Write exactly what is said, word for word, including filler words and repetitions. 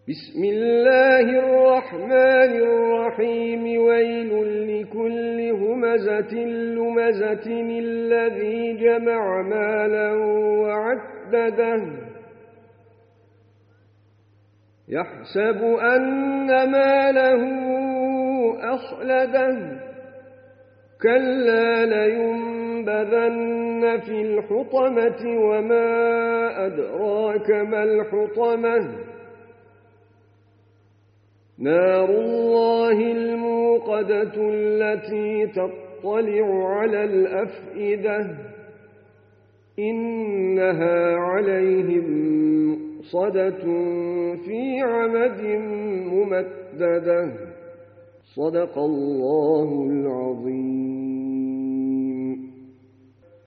بسم الله الرحمن الرحيم ويل لكل همزة لمزة الذي جمع مالا وعدده يحسب أن ماله أخلده كلا لينبذن في الحطمة وما أدراك ما الحطمة نار الله الموقدة التي تطلع على الأفئدة إنها عليهم مؤصدة في عمد ممددة صدق الله العظيم.